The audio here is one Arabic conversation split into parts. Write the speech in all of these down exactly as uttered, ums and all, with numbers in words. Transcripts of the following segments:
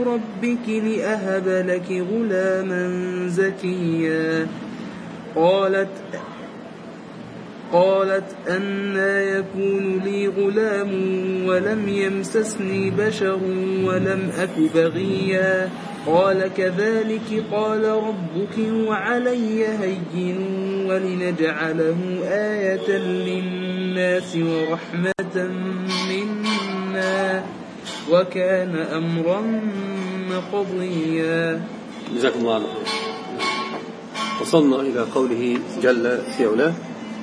ربك لأهب لك غلاما زكيا قالت قالت أنى يكون لي غلام ولم يمسسني بشر ولم أك بغيا قال كذلك قال ربك وعلي هين ولنجعله آية للناس ورحمة منا وكان أمرا مقضيا. جزاكم الله خيرا. وصلنا إلى قوله جل في علاه: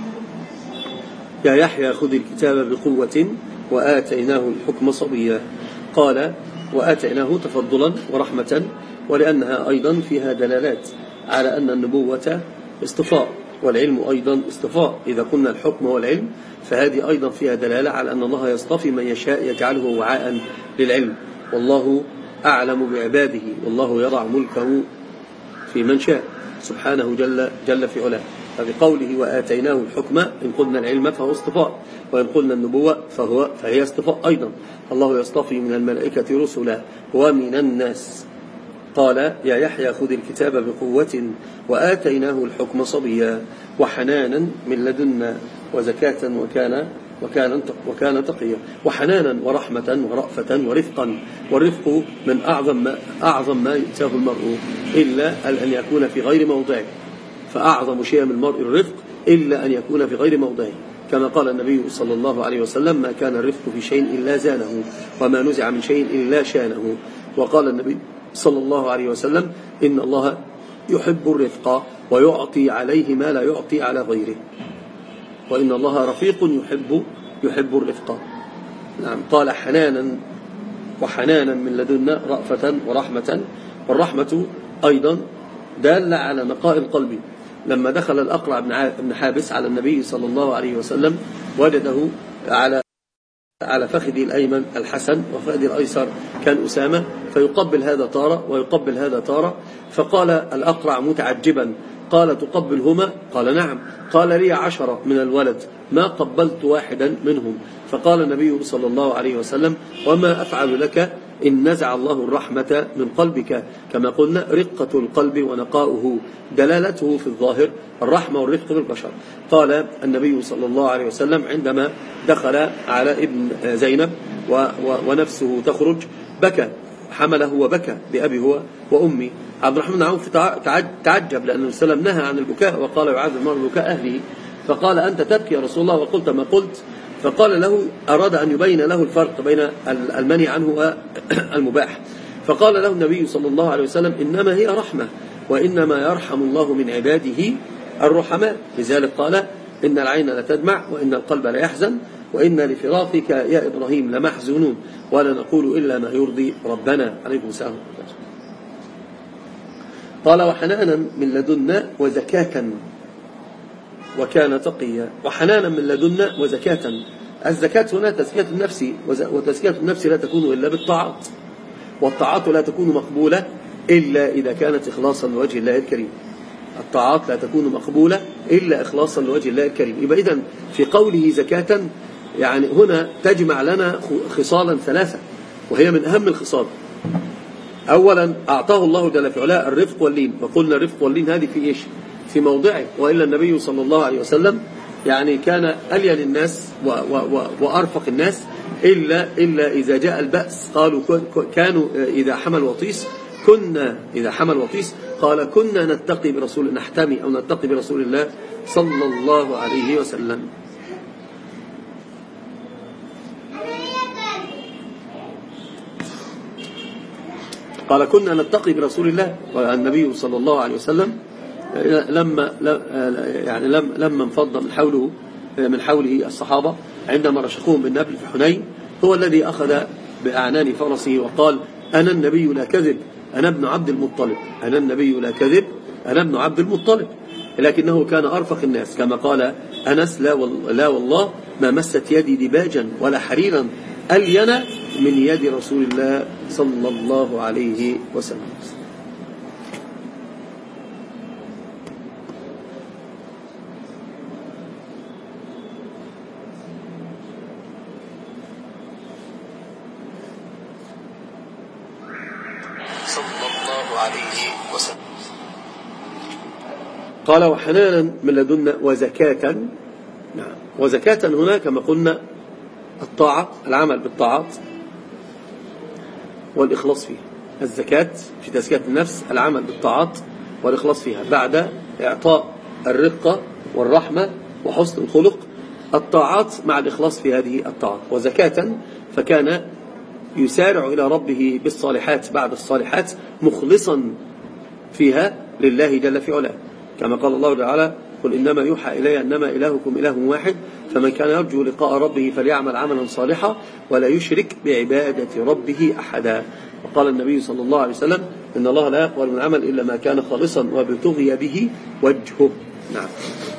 يا يحيى خذ الكتاب بقوة وآتيناه الحكم صبيا. قال وآتيناه تفضلا ورحمة، ولأنها أيضا فيها دلالات على أن النبوة اصطفاء والعلم أيضا اصطفاء. إذا قلنا الحكم والعلم فهذه أيضا فيها دلالة على أن الله يصطفي من يشاء يجعله وعاء للعلم، والله أعلم بعباده، والله يضع ملكه في من شاء سبحانه جل, جل في علاه. فبقوله وآتيناه الحكم إن قلنا العلم فهو اصطفاء، وإن قلنا النبوة فهو فهي اصطفاء أيضا. الله يصطفي من الملائكة رسلا ومن الناس. قال يا يحيى خذ الكتاب بقوة وآتيناه الحكم صبيا وحنانا من لدنا وزكاة وكان وكان وكان تقيا. وحنانا ورحمة ورأفة ورفقا، والرفق من أعظم ما, أعظم ما يؤتاه المرء إلا أن يكون في غير موضعه، فأعظم شيء من المرء الرفق إلا أن يكون في غير موضعه، كما قال النبي صلى الله عليه وسلم ما كان الرفق في شيء إلا زانه وما نزع من شيء إلا شانه. وقال النبي صلى الله عليه وسلم إن الله يحب الرفق ويعطي عليه ما لا يعطي على غيره، وإن الله رفيق يحب يحب الرفق. نعم. قال حنانا وحنانا من لدنا رأفة ورحمة، والرحمة أيضا دال على نقاء القلب. لما دخل الأقرع بن حابس على النبي صلى الله عليه وسلم وجده على على فخذه الأيمن الحسن وفخذه الأيسر كان أسامة، فيقبل هذا طارة ويقبل هذا طارة. فقال الأقرع متعجبا قال تقبلهما؟ قال نعم. قال لي عشرة من الولد ما قبلت واحدا منهم. فقال النبي صلى الله عليه وسلم وما أفعل لك إن نزع الله الرحمة من قلبك. كما قلنا رقة القلب ونقاؤه دلالته في الظاهر الرحمة والرفق بالبشر. قال النبي صلى الله عليه وسلم عندما دخل على ابن زينب ونفسه تخرج بكى، حمله وبكى بأبي هو وأمي. عبد الرحمن بن عوف تعجب لأن النبي صلى الله عليه وسلم نهى عن البكاء وقال يعاد المرء بكاء أهله. فقال أنت تبكي يا رسول الله وقلت ما قلت. فقال له أراد أن يبين له الفرق بين المنهي عنه والمباح. فقال له النبي صلى الله عليه وسلم إنما هي رحمة وإنما يرحم الله من عباده الرحماء. لذلك قال إن العين لتدمع وإن القلب ليحزن وإن لفراقك يا إبراهيم لمحزونون ولا نقول إلا ما يرضي ربنا. عليكم السلام. قال وحنانا من لدنا وزكاة وكان تقيا. وحنانا من لدنا وزكاة. الزكاة هنا تزكية النفس، وتزكية النفس لا تكون إلا بالطاعات، والطاعات لا تكون مقبولة إلا إذا كانت إخلاصا لوجه الله الكريم. الطاعات لا تكون مقبولة إلا إخلاصا لوجه الله الكريم. يبقى إذن في قوله زكاة يعني هنا تجمع لنا خصالا ثلاثة وهي من أهم الخصال. أولا أعطاه الله جل في علاه الرفق واللين، وقلنا الرفق واللين هذه في إيش؟ في موضعه. وإلا النبي صلى الله عليه وسلم يعني كان ألين الناس و و وأرفق الناس إلا, إلا إذا جاء البأس. قالوا كانوا إذا حمل وطيس كنا إذا حمل وطيس قال كنا نتقي برسول نحتمي أو نتقي برسول الله صلى الله عليه وسلم. قال كنا نتقي برسول الله. والنبي صلى الله عليه وسلم لما يعني لما انفض من حوله من حوله الصحابة عندما رشقوهم بالنبل في حنين هو الذي أخذ بأعنان فرسه وقال أنا النبي لا كذب أنا ابن عبد المطلب أنا النبي لا كذب أنا ابن عبد المطلب. لكنه كان أرفق الناس كما قال أنس لا, لا والله ما مست يدي دباجا ولا حريرا ألين من يد رسول الله صلى الله عليه وسلم. صلى الله عليه وسلم. قال وحنانا من لدنا وزكاة. نعم، وزكاة هنا كما قلنا الطاعة، العمل بالطاعات والإخلاص فيها. الزكاة في تزكية النفس العمل بالطاعات والإخلاص فيها بعد إعطاء الرقة والرحمة وحسن الخلق، الطاعات مع الإخلاص في هذه الطاعات. وزكاة فكان يسارع إلى ربه بالصالحات بعد الصالحات مخلصا فيها لله جل في علاه، كما قال الله تعالى قل إنما يوحى إلي أنما إلهكم إله واحد فمن كان يرجو لقاء ربه فليعمل عملا صالحا ولا يشرك بعبادة ربه أحدا. وقال النبي صلى الله عليه وسلم إن الله لا يقبل من عمل إلا ما كان خالصا وابتغي به وجهه. نعم.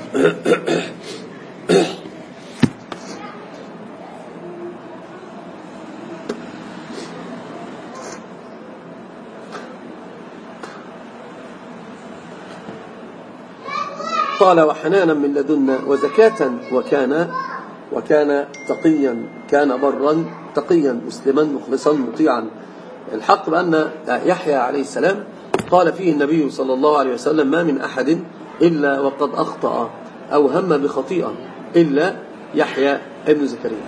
قال وحنانا من لدنا وزكاة وكان وكان تقيا، كان برا تقيا مسلما مخلصا مطيعا. الحق بأن يحيى عليه السلام قال فيه النبي صلى الله عليه وسلم ما من أحد إلا وقد أخطأ أو هم بخطيئة إلا يحيى ابن زكريا،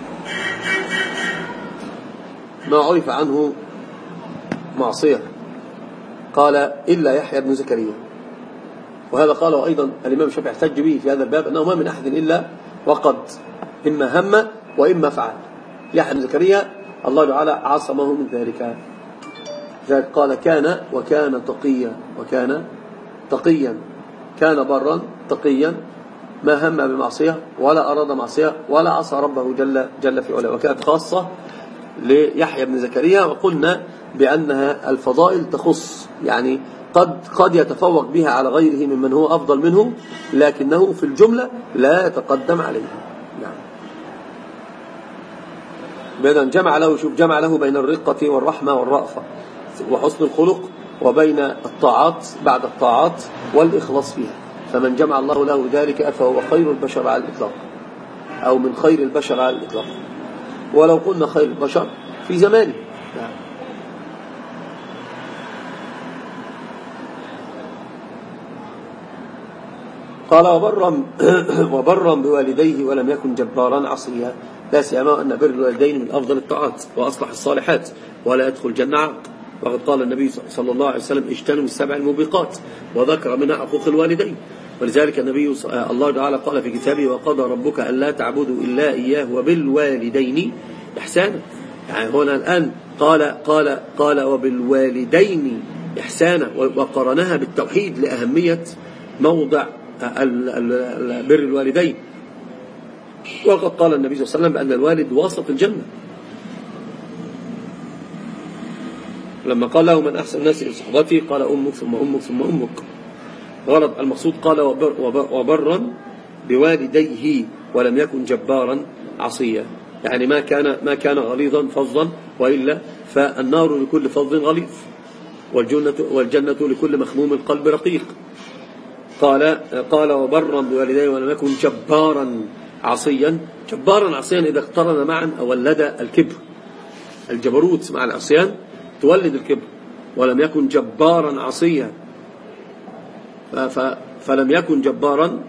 ما عرف عنه معصية، قال إلا يحيى ابن زكريا. وهذا قاله أيضا الإمام الشافعي احتج به في هذا الباب أنه ما من أحد إلا وقد إما هم وإما فعل. يحيى بن زكريا الله تعالى عصمه من ذلك، ذلك قال كان وكان تقيا، وكان تقيا، كان برا تقيا ما هم بمعصية ولا أراد معصية ولا عصى ربه جل, جل في علاه. وكانت خاصة ليحيى بن زكريا، وقلنا بأنها الفضائل تخص، يعني قد قد يتفوق بها على غيره ممن هو أفضل منه، لكنه في الجملة لا يتقدم عليه. نعم. بأن جمع له، شوف جمع له بين الرقة والرحمة والرأفة وحسن الخلق وبين الطاعات بعد الطاعات والإخلاص فيها. فمن جمع الله له ذلك فهو خير البشر على الإطلاق، أو من خير البشر على الإطلاق، ولو قلنا خير البشر في زمانه. نعم. قال وبرا وبرا بوالديه ولم يكن جبارا عصيا، لا سيما أن بر الوالدين من أفضل الطاعات وأصلح الصالحات ولا يدخل الجنة عاق. وقد قال النبي صلى الله عليه وسلم اجتنبوا السبع الموبقات، وذكر منها حقوق الوالدين. ولذلك النبي الله تعالى قال في كتابه وقضى ربك ألا تعبدوا إلا إياه وبالوالدين إحسانا. يعني هنا الآن قال قال قال وبالوالدين إحسانا، وقرنها بالتوحيد لأهمية موضع بر الوالدين. وقد قال النبي صلى الله عليه وسلم بأن الوالد وسط الجنة، لما قال له من أحسن الناس إلى صحبتي قال أمك ثم أمك ثم أمك. غرض المقصود قال وبر وبرا بوالديه ولم يكن جبارا عصيا، يعني ما كان ما كان غليظا فظا، وإلا فالنار لكل فظ غليظ والجنة والجنة لكل مخموم القلب رقيق. قال قال وبرا بوالديه ولم يكن جبارا عصيا. جبارا عصيا إذا اقترن معا ولد الكبر، الجبروت مع العصيان تولد الكبر. ولم يكن جبارا عصيا، فلم يكن جبارا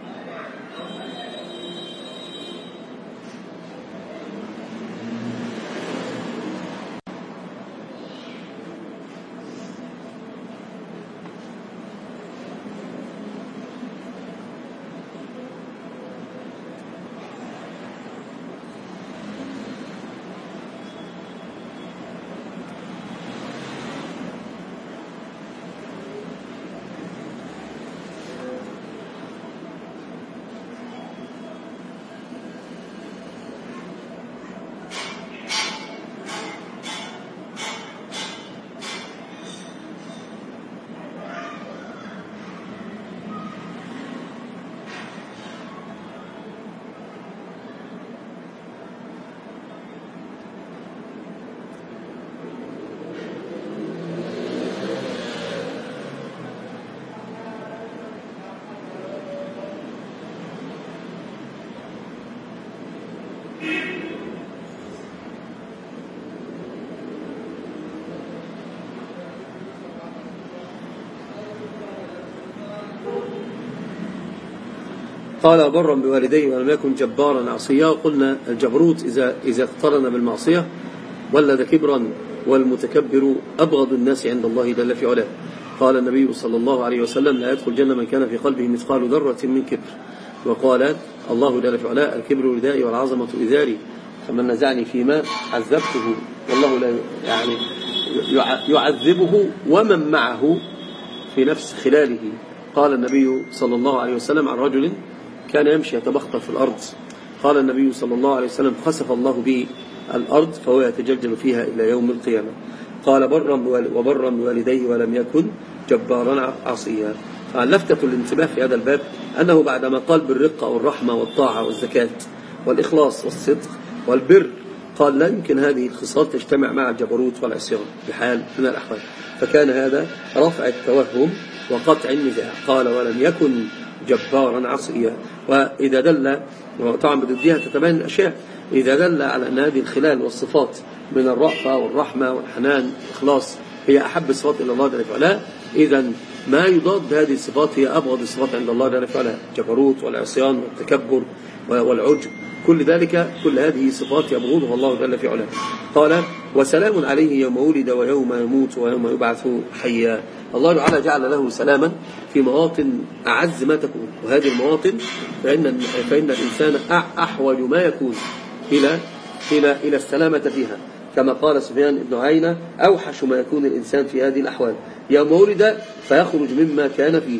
قال برا بوالديه ولم يكن جبارا عصيا. قلنا الجبروت إذا, إذا اقترن بالمعصية ولد كبرا، والمتكبر أبغض الناس عند الله جل في علاه. قال النبي صلى الله عليه وسلم لا يدخل الجنة من كان في قلبه مثقال ذرة من كبر. وقال الله جل في علاه الكبر ردائي والعظمة إزاري، فمن نزعني فيما عذبته والله لا يعني يعذبه ومن معه في نفس خلاله. قال النبي صلى الله عليه وسلم عن رجل كان يمشي يتبختر في الأرض، قال النبي صلى الله عليه وسلم خسف الله به الأرض فهو يتجلجل فيها إلى يوم القيامة. قال برا وبرا بوالديه ولم يكن جبارا عصيا. فلفتة الانتباه في هذا الباب أنه بعدما قال بالرقة والرحمة والطاعة والزكاة والإخلاص والصدق والبر، قال لا يمكن هذه الخصال تجتمع مع الجبروت والعصيان بحال من الأحوال، فكان هذا رفع التوهم وقطع النزاع. قال ولم يكن جبارا عصيا. وإذا دل، طبعا بضدها تتبين الأشياء، إذا دل على أن هذه الخلال والصفات من الرأفة والرحمة والحنان والإخلاص هي أحب الصفات إلى الله جل وعلا، إذن ما يضاد هذه الصفات هي أبغض الصفات عند الله جل وعلا، الجبروت والعصيان والتكبر والعجب، كل ذلك كل هذه صفات يبغضها الله جل في علاه. قال وسلام عليه يوم ولد ويوم يموت ويوم يبعث حيا. الله تعالى جعل له سلاما في مواطن أعز ما تكون، وهذه المواطن فإن, فإن الإنسان أحوج ما يكون إلى, إلى, إلى السلامة فيها، كما قال سفيان بن عيينة أوحش ما يكون الإنسان في هذه الأحوال يوم ولد فيخرج مما كان فيه،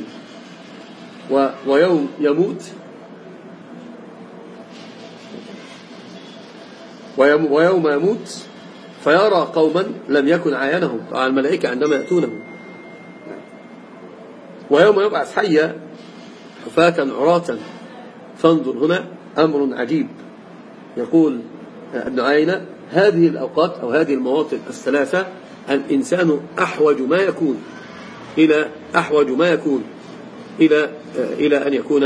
ويوم يموت ويوم يموت فيرى قوما لم يكن عاينهم على الملائكة عندما يأتونه، ويوم يبعث حيا حفاة عراة. فانظر هنا أمر عجيب، يقول ابن عيينة هذه الأوقات أو هذه المواطن الثلاثة الإنسان أحوج ما يكون إلى أحوج ما يكون إلى إلى أن يكون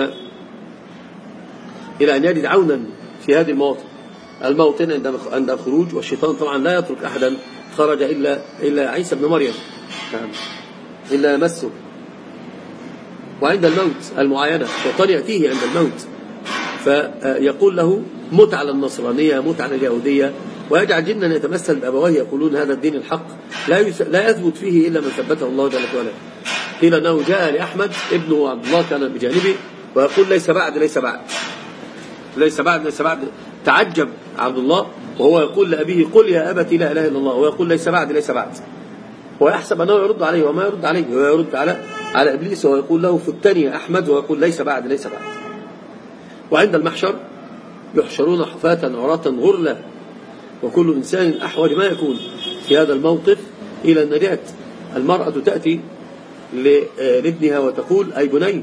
إلى أن يجد عونا في هذه المواطن. الموطن عند الخروج، والشيطان طبعا لا يترك أحدا خرج إلا إلا عيسى بن مريم إلا يمسه. وعند الموت المعاينة الشيطان يأتيه عند الموت فيقول له مت على النصرانية مت على اليهودية، ويجعل جنا يتمثل بأبويه يقولون هذا الدين الحق لا لا يثبت فيه إلا من ثبته الله جل وعلا. قيل أنه جاء لأحمد ابنه عبد الله كان بجانبه ويقول ليس بعد ليس بعد ليس بعد ليس بعد. تعجب عبد الله وهو يقول لأبيه قل يا أبتي لا إله إلا الله، ويقول ليس بعد ليس بعد، ويحسب أنه يرد عليه وما يرد عليه، ويرد على على إبليس ويقول له فتني أحمد، ويقول ليس بعد ليس بعد. وعند المحشر يحشرون حفاة عراة غرلا، وكل إنسان أحوج ما يكون في هذا الموقف إلى النجاة. المرأة تأتي لابنها وتقول أي بني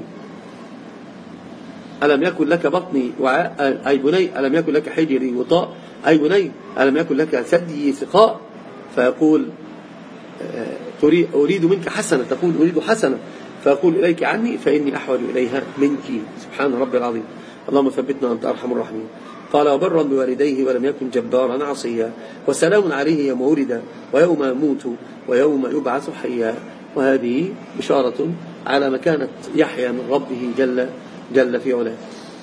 ألم يكن لك بطني وعاء، أي بني ألم يكن لك حجري وطاء، أي بني ألم يكن لك ثدي ثقاء، فيقول أريد منك حسنة، تقول أريد حسنة، فيقول إليك عني فإني أحوج إليها منك. سبحان ربي العظيم، اللهم ثبتنا أنت أرحم الراحمين. قال وبرا بوالديه ولم يكن جبارا عصيا، وسلام عليه يوم ولد ويوم يموت ويوم يبعث حيا. وهذه بشارة على مكانة يحيى من ربه جل جل في علاه.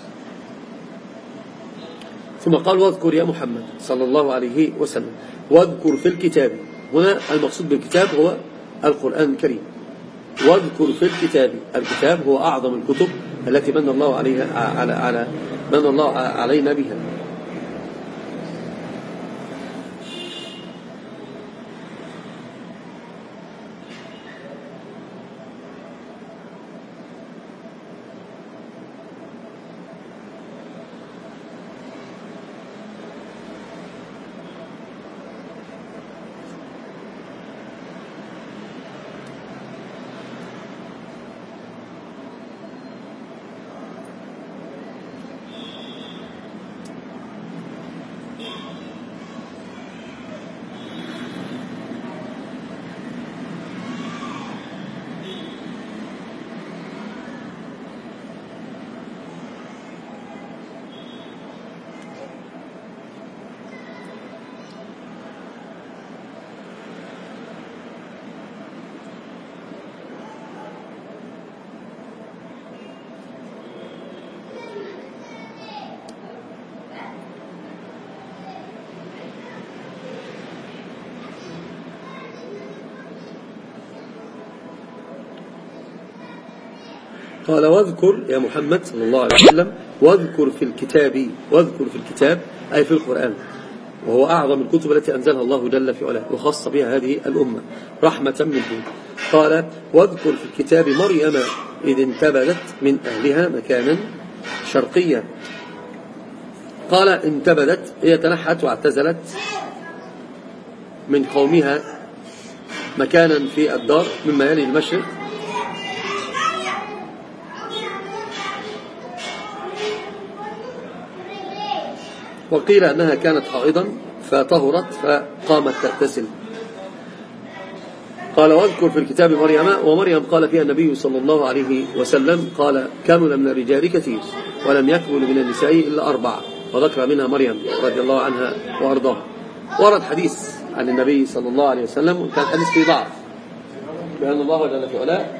ثم قال واذكر يا محمد صلى الله عليه وسلم، واذكر في الكتاب. هنا المقصود بالكتاب هو القرآن الكريم. واذكر في الكتاب، الكتاب هو أعظم الكتب التي من الله عليها على على من الله علينا بها. قال واذكر يا محمد صلى الله عليه وسلم واذكر في الكتاب، واذكر في الكتاب أي في القرآن، وهو أعظم الكتب التي أنزلها الله جل في علاه وخص بها هذه الأمة رحمة منه. قال واذكر في الكتاب مريم إذ انتبذت من أهلها مكانا شرقيا. قال انتبذت هي تنحت واعتزلت من قومها مكانا في الدار مما يلي المشرق، وقيل أنها كانت حائضا فطهرت فقامت تغتسل. قال واذكر في الكتاب مريم، ومريم قال فيها النبي صلى الله عليه وسلم قال كمل من الرجال كثير ولم يكمل من النساء إلا أربعة، وذكر منها مريم رضي الله عنها وأرضاها. ورد حديث عن النبي صلى الله عليه وسلم وكان حديث فيه ضعف بأن الله جل في علاه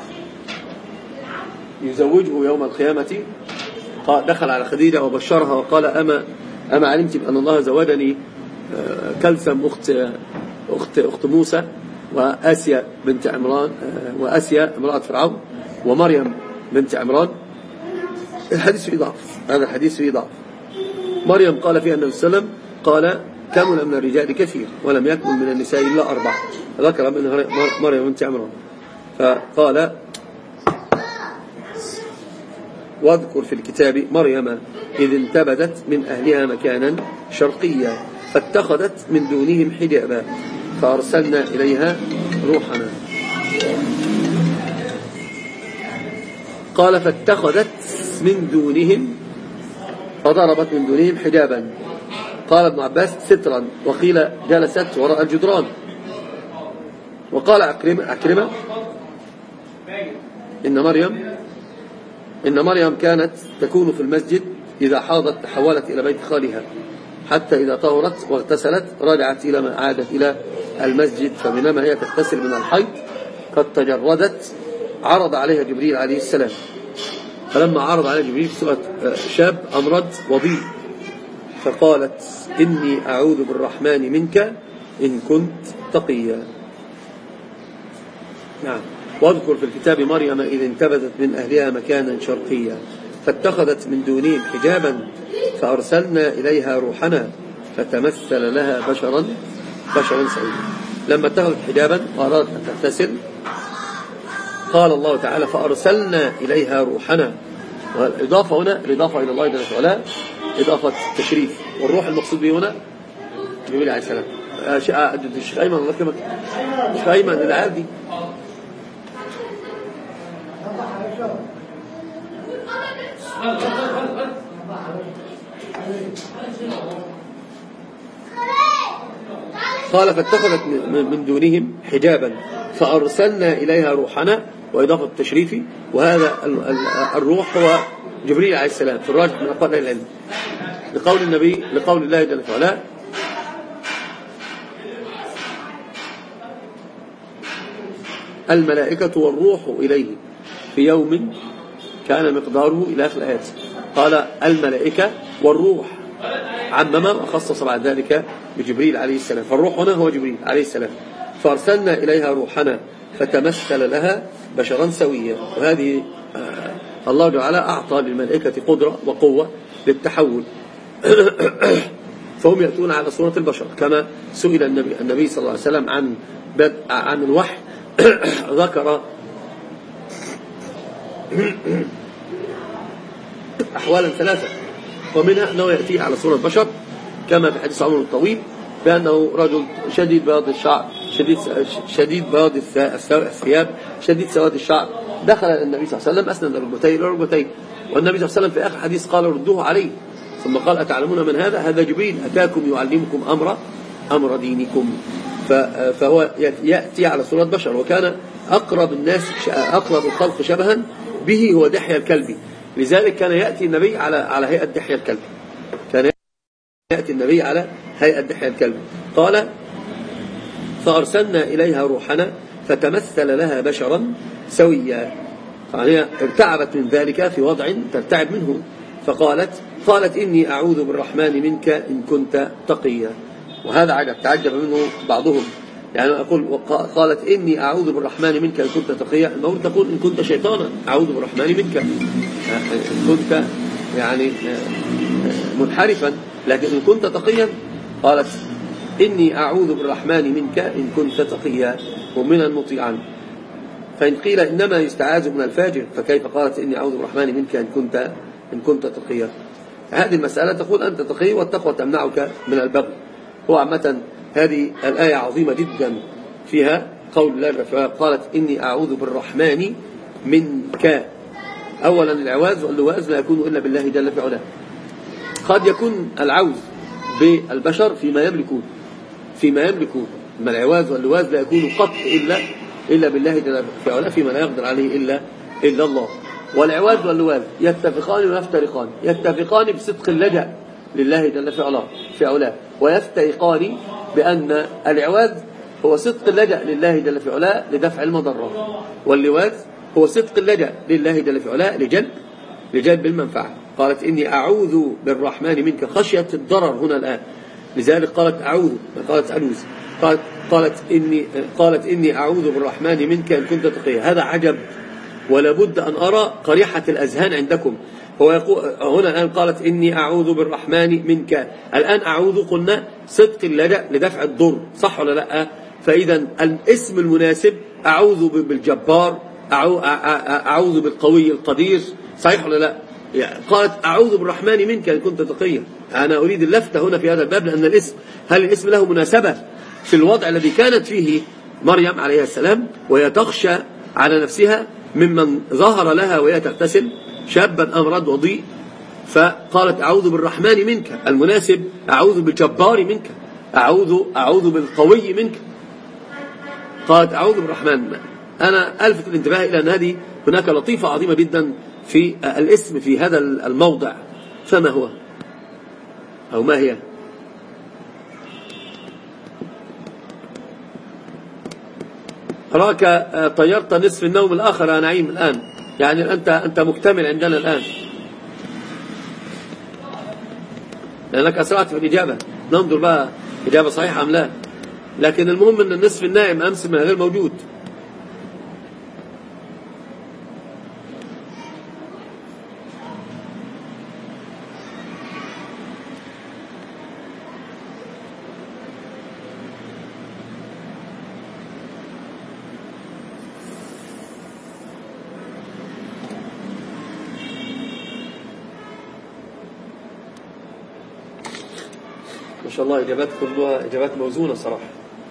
يزوجه يوم القيامة. دخل على خديجة وبشرها وقال أما أما علمت بأن الله زوجني كلثم أخت أخت أخت موسى وآسيا بنت عمران وآسيا امرأة فرعون ومريم بنت عمران. الحديث فيه ضعف، هذا الحديث فيه ضعف. مريم قال فيها النبي صلى الله عليه وسلم قال كمل من الرجال كثير ولم يكمل من النساء إلا أربعة، ذكر منها مريم بنت عمران. فقال واذكر في الكتاب مريم إذ انتبذت من أهلها مكانا شرقيا فاتخذت من دونهم حجابا فأرسلنا إليها روحنا. قال فاتخذت من دونهم فضربت من دونهم حجابا. قال ابن عباس سترا، وقيل جلست وراء الجدران. وقال عكرمة, عكرمة إن مريم إن مريم كانت تكون في المسجد إذا حاضت تحولت إلى بيت خالها حتى إذا طهرت واغتسلت رجعت إلى ما عادت إلى المسجد. فبينما هي تغتسل من الحيض قد تجردت عرض عليها جبريل عليه السلام، فلما عرض عليها جبريل شاب أمرد وضيء فقالت إني أعوذ بالرحمن منك إن كنت تقيا. نعم. واذكر في الكتاب مريم إذ انتبذت من أهلها مكانا شرقيا فاتخذت من دونهم حجابا فأرسلنا إليها روحنا فتمثل لها بشرا بشرا سويا. لما اتخذت حجابا وأرادت أن تغتسل قال الله تعالى فأرسلنا إليها روحنا. والإضافة هنا الإضافة إلى الله جل وعلا إضافة تشريف، والروح المقصود به هنا جبريل عليه السلام. الشيخ أيمن الله يكرمك، الشيخ أيمن العادي قال فاتخذت من دونهم حجابا فأرسلنا إليها روحنا وإضافة التشريف. وهذا الروح هو جبريل عليه السلام في الراجح من أقوال أهل العلم، لقول النبي لقول الله جل وعلا الملائكة والروح إليه في يوم كان مقداره إلى آخر الآيات. قال الملائكة والروح عمم وخصص بعد ذلك بجبريل عليه السلام، فالروح هنا هو جبريل عليه السلام. فأرسلنا إليها روحنا فتمثل لها بشرا سويا. وهذه آه الله تعالى أعطى للملائكة قدرة وقوة للتحول فهم يأتون على صورة البشر كما سئل النبي, النبي صلى الله عليه وسلم عن بدء عن الوحي ذكر أحوالا ثلاثة، ومنها أنه يأتي على صورة بشر كما في حديث عمر الطويل بأنه رجل شديد بياض الشعر شديد شديد بياض الثياب شديد سواد الشعر. دخل النبي صلى الله عليه وسلم أسند ركبتيه إلى ركبتيه، والنبي صلى الله عليه وسلم في آخر حديث قال ردوه عليه، ثم قال أتعلمون من هذا؟ هذا جبريل أتاكم يعلمكم أمر أمر دينكم. فهو يأتي على صورة بشر، وكان أقرب الناس أقرب الخلق شبها به هو دحية الكلبي، لذلك كان يأتي النبي على على هيئة دحية الكلبي، كان يأتي النبي على هيئة دحية الكلبي. قال فأرسلنا إليها روحنا فتمثل لها بشرا سويا. فهي ارتعبت من ذلك في وضع ترتعب منه، فقالت قالت إني أعوذ بالرحمن منك إن كنت تقيا. وهذا عجب تعجب منه بعضهم يعني أقول قالت إني أعوذ بالرحمن منك إن كنت تقيا، المفروض تقول إن كنت شيطانا أعوذ بالرحمن منك، إن كنت يعني منحرفا، لكن إن كنت تقيا قالت إني أعوذ بالرحمن منك إن كنت تقيا ومن مطيعا. فإن قيل إنما يستعاذ من الفاجر فكيف قالت إني أعوذ بالرحمن منك إن كنت إن كنت تقيا؟ هذه المسألة تقول أنت تقي والتقوى تمنعك من البغي. هو عامة هذه الآية عظيمة جدا، فيها قول الله قالت إني أعوذ بالرحمن منك. أولا العواذ واللواذ لا يكون إلا بالله جل في علاه. قد يكون العوذ بالبشر فيما يملكون فيما يملكون ما العواذ واللواذ لا يكون قط إلا إلا بالله جل في علاه فيما لا يقدر عليه إلا إلا الله. والعواذ واللواذ يتفقان ويفترقان، يتفقان بصدق اللجأ لله جل في علاه، ويفترقان بأن العواذ هو صدق اللجأ لله جل في علاه لدفع المضرة، واللواذ هو صدق اللجأ لله جل في علاه لجلب لجلب المنفعة. قالت إني أعوذ بالرحمن منك خشية الضرر هنا الآن، لذلك قالت أعوذ ما قالت أعوذ، قالت قالت إني قالت إني أعوذ بالرحمن منك إن كنت تقيا. هذا عجب، ولا بد أن أرى قريحة الأذهان عندكم. هو يقول هنا الآن قالت إني أعوذ بالرحمن منك، الآن أعوذ قلنا صدق اللجأ لدفع الضر، صح ولا لا؟ فإذا الاسم المناسب أعوذ بالجبار، أعوذ بالقوي القدير، صحيح ولا لا؟ قالت أعوذ بالرحمن منك إن كنت تقيا. أنا أريد اللفتة هنا في هذا الباب، لأن الاسم هل الاسم له مناسبة في الوضع الذي كانت فيه مريم عليه السلام وهي تخشى على نفسها ممن ظهر لها وهي تغتسل شابا أمرد وضيء، فقالت أعوذ بالرحمن منك. المناسب أعوذ بالجبار منك، أعوذ أعوذ بالقوي منك. قالت أعوذ بالرحمن. أنا ألفت الانتباه إلى أن هذه هناك لطيفة عظيمة جدا في الاسم في هذا الموضع، فما هو أو ما هي؟ أراك طيرت نصف النوم الآخر يا نعيم الآن، يعني أنت أنت مكتمل عندنا الآن لأنك أسرعت في الإجابة. ننظر بقى إجابة صحيحة أم لا، لكن المهم أن النصف النائم أمس من غير موجود. ما شاء الله إجابات كلها إجابات موزونة صراحة.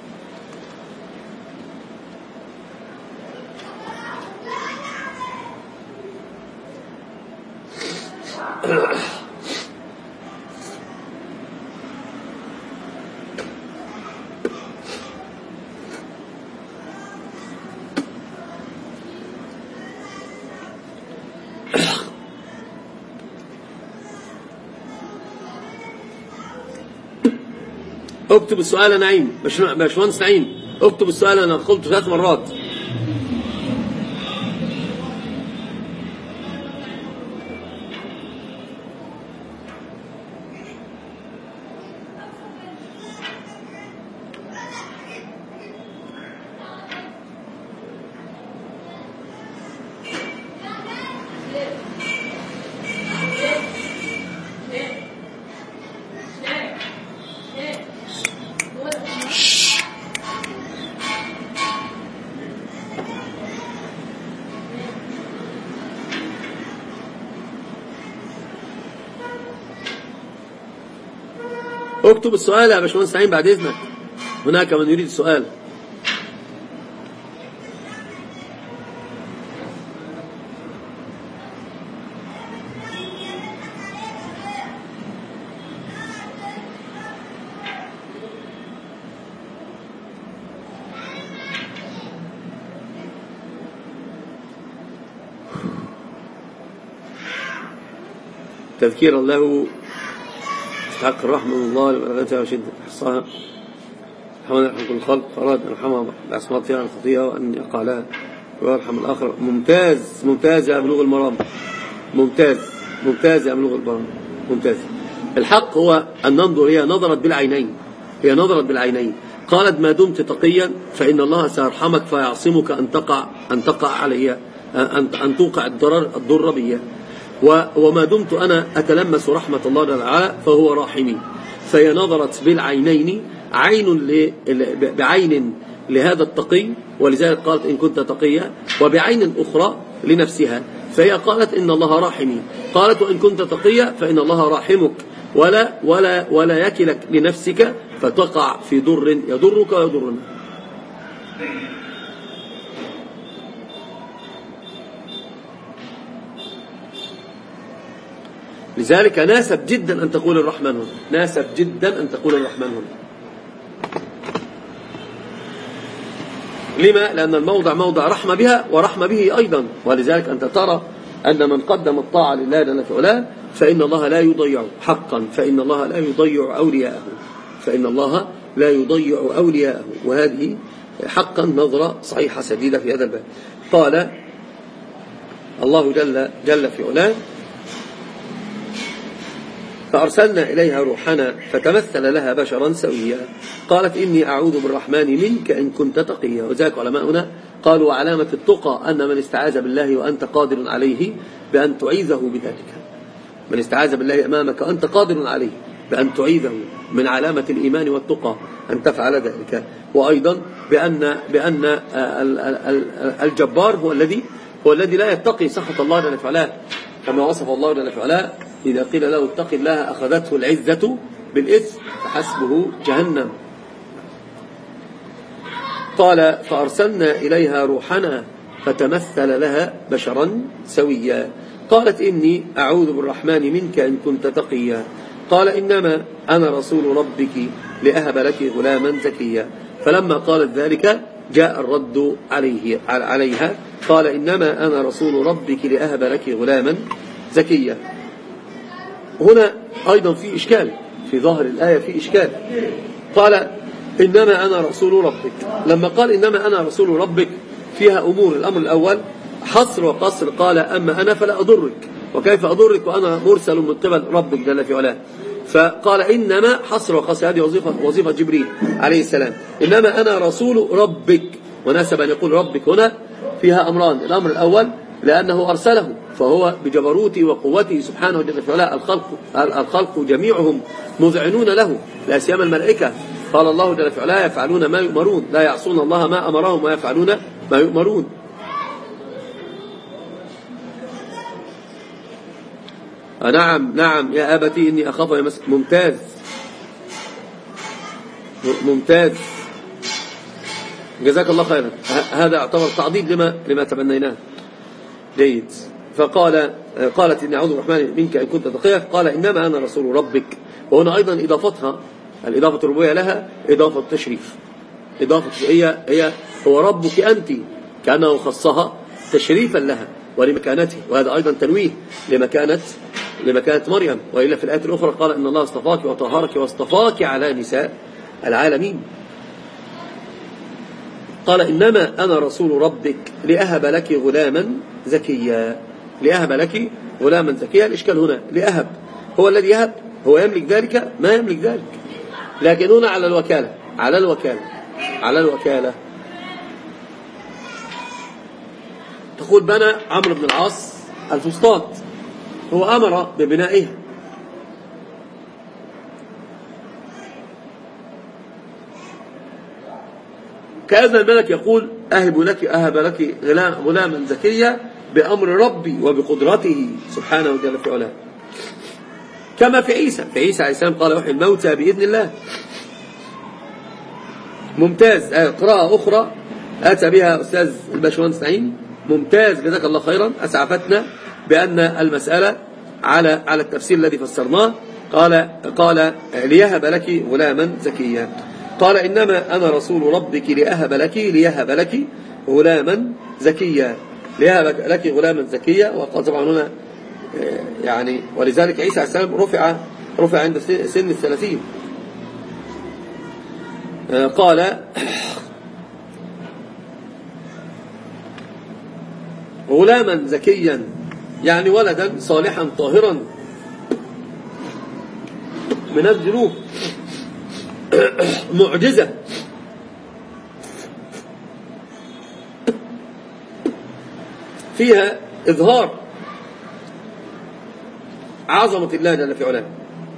اكتب السؤال يا نعيم، باشمهندس نعيم، اكتب السؤال، انا قلته ثلاث مرات. اكتب السؤال يا باشمهندس نعيم بعد اذنك، هناك من يريد السؤال. تذكيرا له حق الرحمة من الله لبلغتها وشدة إحصاها، حمد يرحم كل الخلق، فراد يرحمها بأسماء عن الخطيئة وأن يقع لها ويرحم الآخر. ممتاز ممتاز يا بلوغ المرام، ممتاز ممتاز يا بلوغ المرام، ممتاز. الحق هو أن ننظر، هي نظرت بالعينين، هي نظرت بالعينين. قالت ما دمت تقيا فإن الله سيرحمك فيعصمك أن تقع أن تقع علي أن أن توقع الضرر الضر بي، وما دمت أنا أتلمس رحمة الله تعالى فهو راحمي. فهي نظرت بالعينين، عين بعين لهذا التقي، ولذلك قالت إن كنت تقيا، وبعين أخرى لنفسها، فهي قالت إن الله راحمي. قالت وإن كنت تقيا فإن الله راحمك ولا ولا ولا يكلك لنفسك فتقع في ضر يضرك ويضرنا. لذلك ناسب جدا أن تقول الرحمن هنا، ناسب جدا أن تقول الرحمن هنا. لما؟ لأن الموضع موضع رحمة بها ورحمة به أيضا، ولذلك أنت ترى أن من قدم الطاعة لله جل وعلا فإن الله لا يضيع حقا، فإن الله لا يضيع أولياءه، فإن الله لا يضيع أولياءه، وهذه حقا نظرة صحيحة سديدة في هذا الباب. قال الله جل, جل في علاه فأرسلنا إليها روحنا فتمثل لها بشرا سويا قالت إني أعوذ بالرحمن منك إن كنت تقيا. وذلك علماؤنا قالوا وعلامة التقى أن من استعاذ بالله وأنت قادر عليه بأن تعيذه بذلك، من استعاذ بالله أمامك وأنت قادر عليه بأن تعيذه، من علامة الإيمان والتقى أن تفعل ذلك. وأيضا بأن بأن الجبار هو الذي هو الذي لا يتقي سخط الله جل وعلا، كما وصف الله جل وعلا إذا قيل له اتق الله أخذته العزة بالإثم فحسبه جهنم. قال فأرسلنا إليها روحنا فتمثل لها بشرا سويا قالت إني أعوذ بالرحمن منك إن كنت تقيا. قال إنما أنا رسول ربك لأهب لك غلاما زكيا. فلما قالت ذلك جاء الرد عليه عليها قال إنما أنا رسول ربك لأهب لك غلاما زكيا. هنا أيضا في إشكال في ظاهر الآية، في إشكال. قال إنما أنا رسول ربك، لما قال إنما أنا رسول ربك فيها أمور. الأمر الأول حصر وقصر، قال أما أنا فلا أضرك، وكيف أضرك وأنا مرسل من قبل ربك جل في علاه. فقال إنما حصر وقصر، هذه وظيفة, وظيفة جبريل عليه السلام. إنما أنا رسول ربك، وناسب أن يقول ربك هنا فيها أمران. الأمر الأول لأنه أرسله، فهو بجبروته وقوته سبحانه جل في علاه الخلق, الخلق جميعهم مذعنون له، لا سيما الملائكة. قال الله جل في علاه يفعلون ما يؤمرون، لا يعصون الله ما أمرهم ويفعلون ما يؤمرون. نعم نعم يا أبتي إني أخاف يمسك. ممتاز ممتاز جزاك الله خيرا، هذا يعتبر تعضيد لما لما تبنيناه. جيد. فقال قالت إني أعوذ بالرحمن منك إن كنت تقيا. قال إنما أنا رسول ربك، وهنا أيضا إضافتها الإضافة الربوية لها إضافة تشريف، إضافة هي هي هو ربك أنت، كأنه خصها تشريفا لها ولمكانته، وهذا أيضا تنويه لمكانة لمكانة مريم. وإلا في الآية الأخرى قال إن الله اصطفاك وطهرك واصطفاك على نساء العالمين. قال إنما أنا رسول ربك لأهب لك غلاما زكيا. لأهب لك غلاما زكيا. الإشكال هنا لأهب، هو الذي يهب؟ هو يملك ذلك؟ ما يملك ذلك، لكن هنا على الوكالة على الوكالة على الوكالة. تقول بنى عمرو بن العاص الفسطاط، هو أمر ببنائها، كأن الملك يقول أهب لك أهب لك غلاما زكيا بأمر ربي وبقدرته سبحانه وتعالى في علاه. كما في عيسى في عيسى عليه السلام قال وحي الموتى بإذن الله. ممتاز. قراءة أخرى أتى بها أستاذ الباشمهندس نعيم، ممتاز جزاك الله خيرا، أسعفتنا بأن المسألة على على التفسير الذي فسرناه. قال قال ليهب لك غلاما زكيا. قال إنما أنا رسول ربك لأهب لك ليهب لك غلاما زكيا. ليهب لك غلاما زكيا. وقال طبعا هنا يعني ولذلك عيسى عليه السلام رفع رفع عند سن الثلاثين. قال غلاما زكيا يعني ولدا صالحا طاهرا من الذنوب. معجزة فيها إظهار عظمة الله جل في علاه.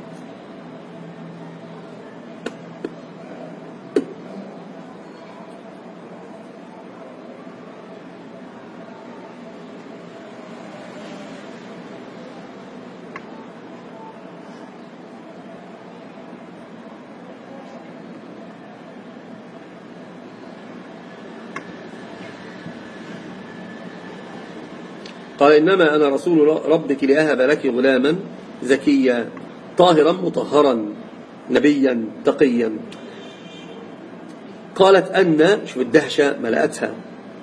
قال إنما أنا رسول ربك لأهب لك غلاما زكيا طاهرا مطهرا نبيا تقيا. قالت أن، شوف الدهشة ملأتها،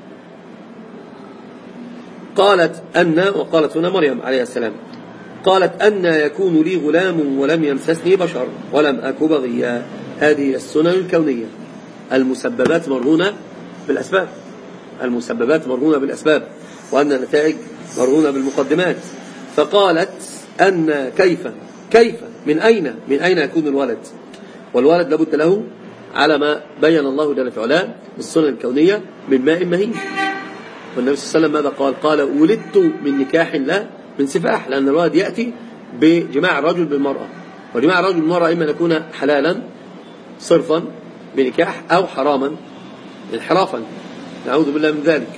قالت أن، وقالت هنا مريم عليه السلام، قالت أن يكون لي غلام ولم يمسسني بشر ولم أك بغيا. هذه السنن الكونية، المسببات مرهونة بالأسباب، المسببات مرهونة بالأسباب، وأن النتائج مرهونة بالمقدمات. فقالت أن كيف كيف من أين من أين يكون الولد؟ والولد لابد له على ما بين الله جل في علاه بالسنن الكونية من ماء مهين. والنبي صلى الله عليه وسلم ماذا قال؟ قال ولدت من نكاح لا من سفاح، لأن الولد يأتي بجماع الرجل بالمرأة، وجماع الرجل بالمرأة إما أن يكون حلالا صرفا بنكاح أو حراما انحرافا، نعوذ بالله من ذلك.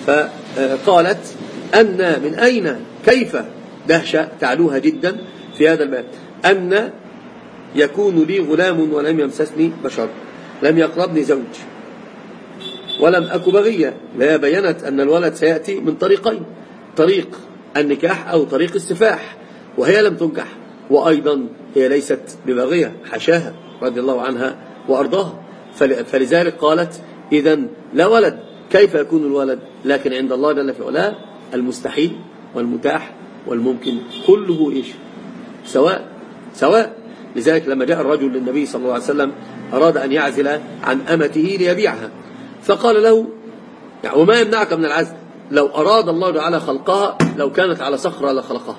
فقالت أن من أين كيف، دهشة تعلوها جدا في هذا الباب، أن يكون لي غلام ولم يمسسني بشر لم يقربني زوج ولم أك بغيا. لا بينت أن الولد سيأتي من طريقين، طريق النكاح أو طريق السفاح، وهي لم تنكح، وأيضا هي ليست ببغية، حشاها رضي الله عنها وأرضاها. فلذلك قالت إذن لا ولد، كيف يكون الولد؟ لكن عند الله جل في علاه المستحيل والمتاح والممكن كله إيش؟ سواء سواء. لذلك لما جاء الرجل للنبي صلى الله عليه وسلم أراد أن يعزل عن أمته ليبيعها، فقال له يعني وما يمنعك من العزل؟ لو أراد الله تعالى خلقها لو كانت على صخرة لخلقها،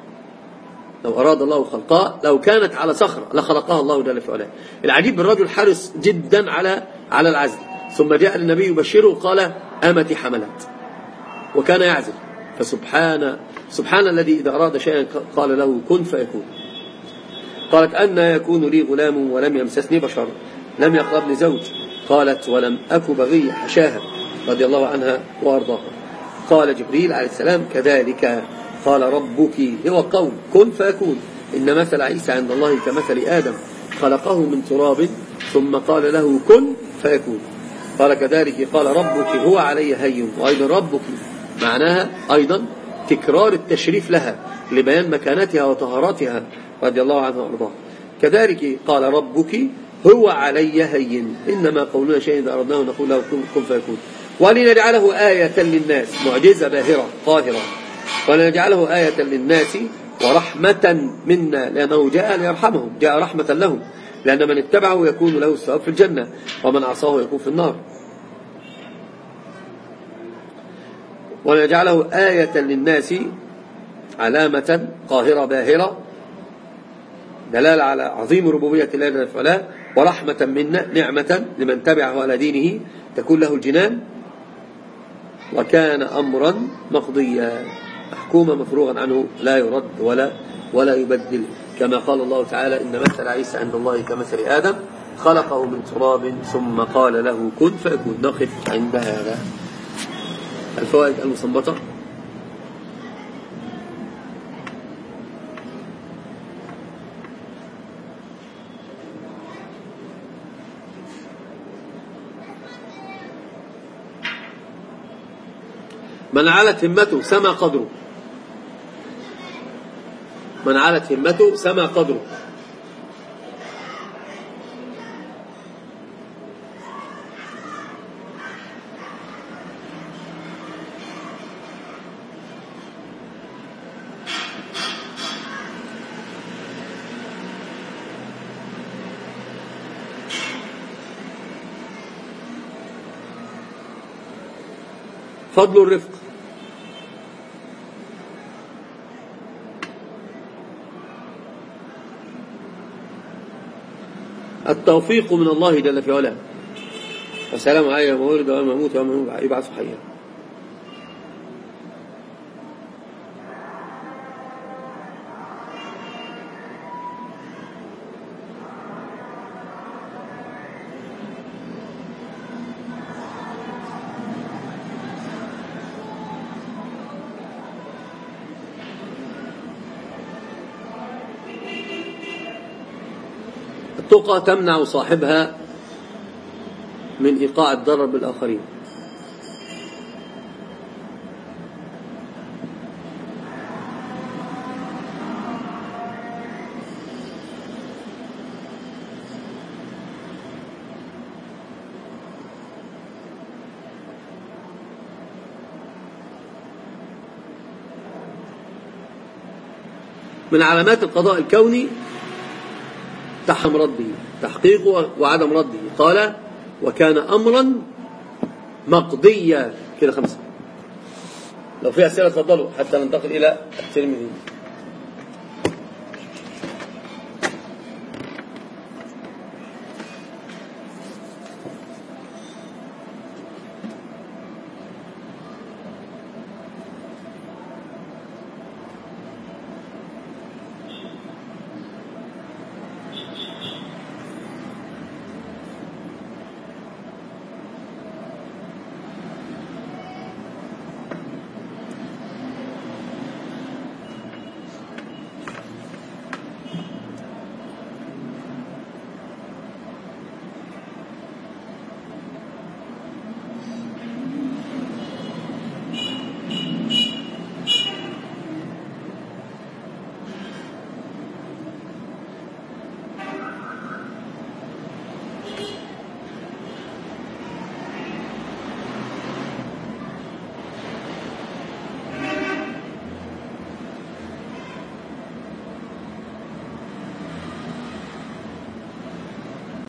لو أراد الله خلقها لو كانت على صخرة لخلقها الله جل في علاه. العجيب الرجل حرص جدا على على العزل، ثم جاء النبي يبشره قال أمتي حملت، وكان يعزل. فسبحان سبحان الذي إذا أراد شيئا قال له كن فيكون. قالت أن يكون لي غلام ولم يمسسني بشر لم يقربني زوج، قالت ولم أك بغي، حشاها رضي الله عنها وأرضاها. قال جبريل عليه السلام كذلك قال ربك هو قول كن فيكون، إن مثل عيسى عند الله كمثل آدم خلقه من تراب ثم قال له كن فيكون. قال كذلك قال ربك هو علي هين، وأيضا ربك معناها أيضا تكرار التشريف لها لبيان مكانتها وطهاراتها رضي الله عنها وأرضاها. كذلك قال ربك هو علي هين، إنما قولنا شيء إذا أردناه نقول له كن فيكون. ولنجعله آية للناس، معجزة باهرة قاهرة، ولنجعله آية للناس ورحمة منا، لأنه جاء ليرحمهم، جاء رحمة لهم، لأن من اتبعه يكون له الثواب في الجنة ومن عصاه يكون في النار. ولنجعله آية للناس، علامة قاهرة باهرة، دلالة على عظيم ربوبية الله جل وعلا، ورحمة منا، نعمة لمن تبعه على دينه تكون له الجنان، وكان أمرا مقضيا، محكوما مفروغا عنه لا يرد ولا ولا يبدل، كما قال الله تعالى إن مثل عيسى عند الله كمثل آدم خلقه من تراب ثم قال له كن فيكون. نقف عند هذا. الفوائد المستنبطة: من علت همته سما قدره، من علت همته سما قدره. فضل الرفق، التوفيق من الله جل في علاه، والسلام عليكم ورحمة الله وبركاته، ويوم أموت ويوم يبعث حيا. التقى تمنع صاحبها من إيقاع الضرر بالآخرين. من علامات القضاء الكوني تحرم رده، تحقيقه وعدم رده. قال وكان أمرا مقضيا. كده خمسة. لو في أسئلة تفضلوا حتى ننتقل إلى الترمذي.